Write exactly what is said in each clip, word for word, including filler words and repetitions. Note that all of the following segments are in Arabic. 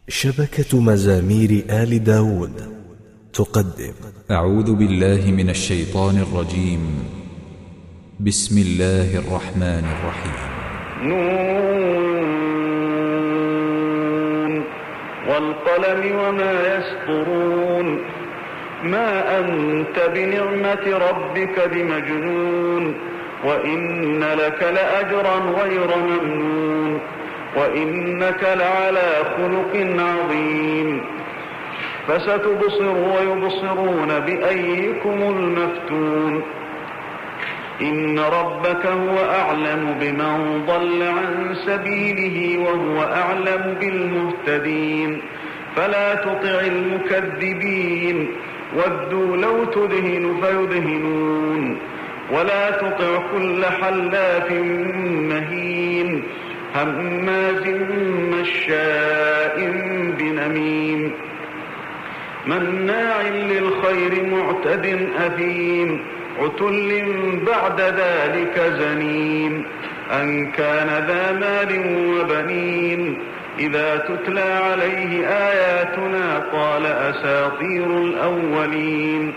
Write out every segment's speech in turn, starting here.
شبكة مزامير آل داود تقدم. أعوذ بالله من الشيطان الرجيم. بسم الله الرحمن الرحيم. نون والقلم وما يسطرون. ما أنت بنعمة ربك بمجنون، وإن لك لأجرا غير ممنون، وإنك لعلى خلق عظيم. فستبصر ويبصرون بأيكم المفتون. إن ربك هو أعلم بمن ضل عن سبيله وهو أعلم بالمهتدين. فلا تطع المكذبين، ودوا لو تدهن فيدهنون. ولا تطع كل حلاف مهين، هماز مشاء بنميم، مناع للخير معتد أثيم، عتل بعد ذلك زنيم. أن كان ذا مال وبنين، إذا تتلى عليه آياتنا قال أساطير الأولين.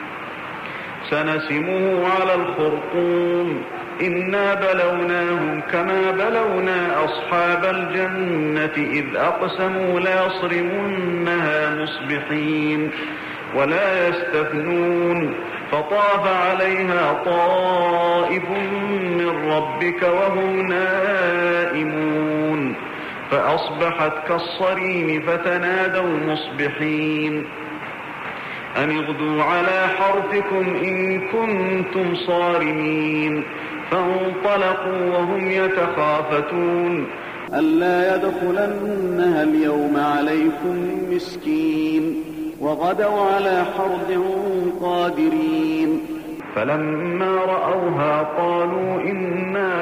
سنسمه على الخرطوم، إنا بلوناهم كما بلونا أصحاب الجنة إذ أقسموا ليصرمنها مصبحين ولا يستثنون. فطاف عليها طائف من ربك وهم نائمون، فأصبحت كالصريم فتنادوا مصبحين أن اغدوا على حرثكم إن كنتم صارمين. فانطلقوا وهم يتخافتون ألا يدخلنها اليوم عليكم مسكين، وغدوا على حرد قادرين. فلما رأوها قالوا إنا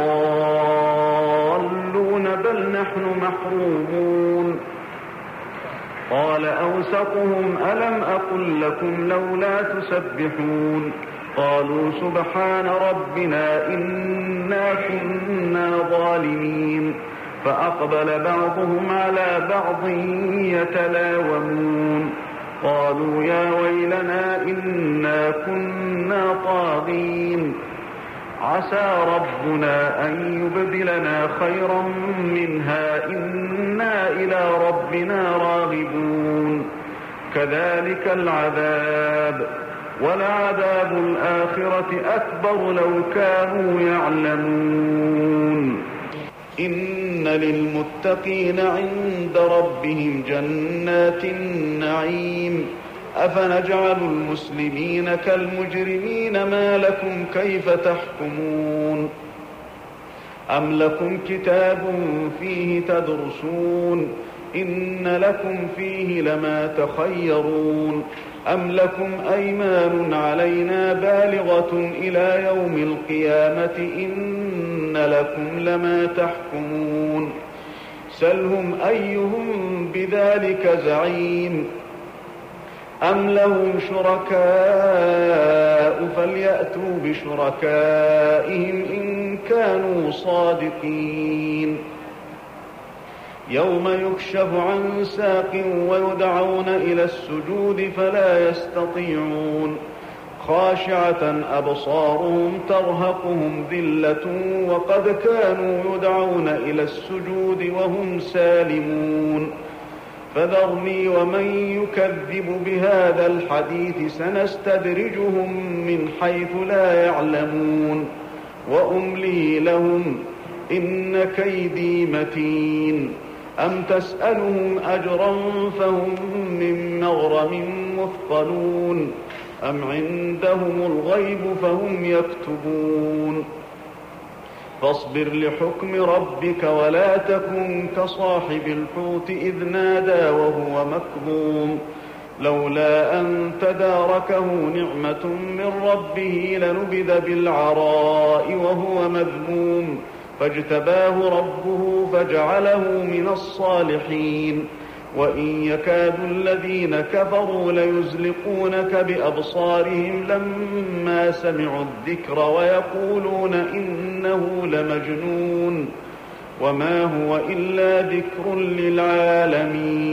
لضالون بل نحن محرومون. قال أوسطهم ألم أقل لكم لولا تسبحون. قالوا سبحان ربنا إنا كنا ظالمين. فأقبل بعضهم على بعض يتلاومون. قالوا يا ويلنا إنا كنا طاغين. عسى ربنا أن يبدلنا خيرا منها إنا إلى ربنا راغبون. كذلك العذاب، ولعذاب الآخرة أكبر لو كانوا يعلمون. إن للمتقين عند ربهم جنات النعيم. أفنجعل المسلمين كالمجرمين ما لكم كيف تحكمون. أم لكم كتاب فيه تدرسون إن لكم فيه لما تخيرون. أم لكم أيمان علينا بالغة إلى يوم القيامة إن لكم لما تحكمون. سلهم أيهم بذلك زعيم. أم لهم شركاء فليأتوا بشركائهم إن كانوا صادقين. يوم يكشف عن ساق ويدعون إلى السجود فلا يستطيعون. خاشعة أبصارهم ترهقهم ذلة وقد كانوا يدعون إلى السجود وهم سالمون. فذرني ومن يكذب بهذا الحديث سنستدرجهم من حيث لا يعلمون، وأملي لهم إن كيدي متين. أم تسألهم أجرا فهم من مغرم مثقلون، أم عندهم الغيب فهم يكتبون. فاصبر لحكم ربك ولا تكن كصاحب الحوت إذ نادى وهو مكظوم. لولا أن تداركه نعمة من ربه لنبذ بالعراء وهو مذموم. فاجتباه ربه فجعله من الصالحين. وإن يكاد الذين كفروا ليزلقونك بأبصارهم لما سمعوا الذكر ويقولون إنه لمجنون. وما هو إلا ذكر للعالمين.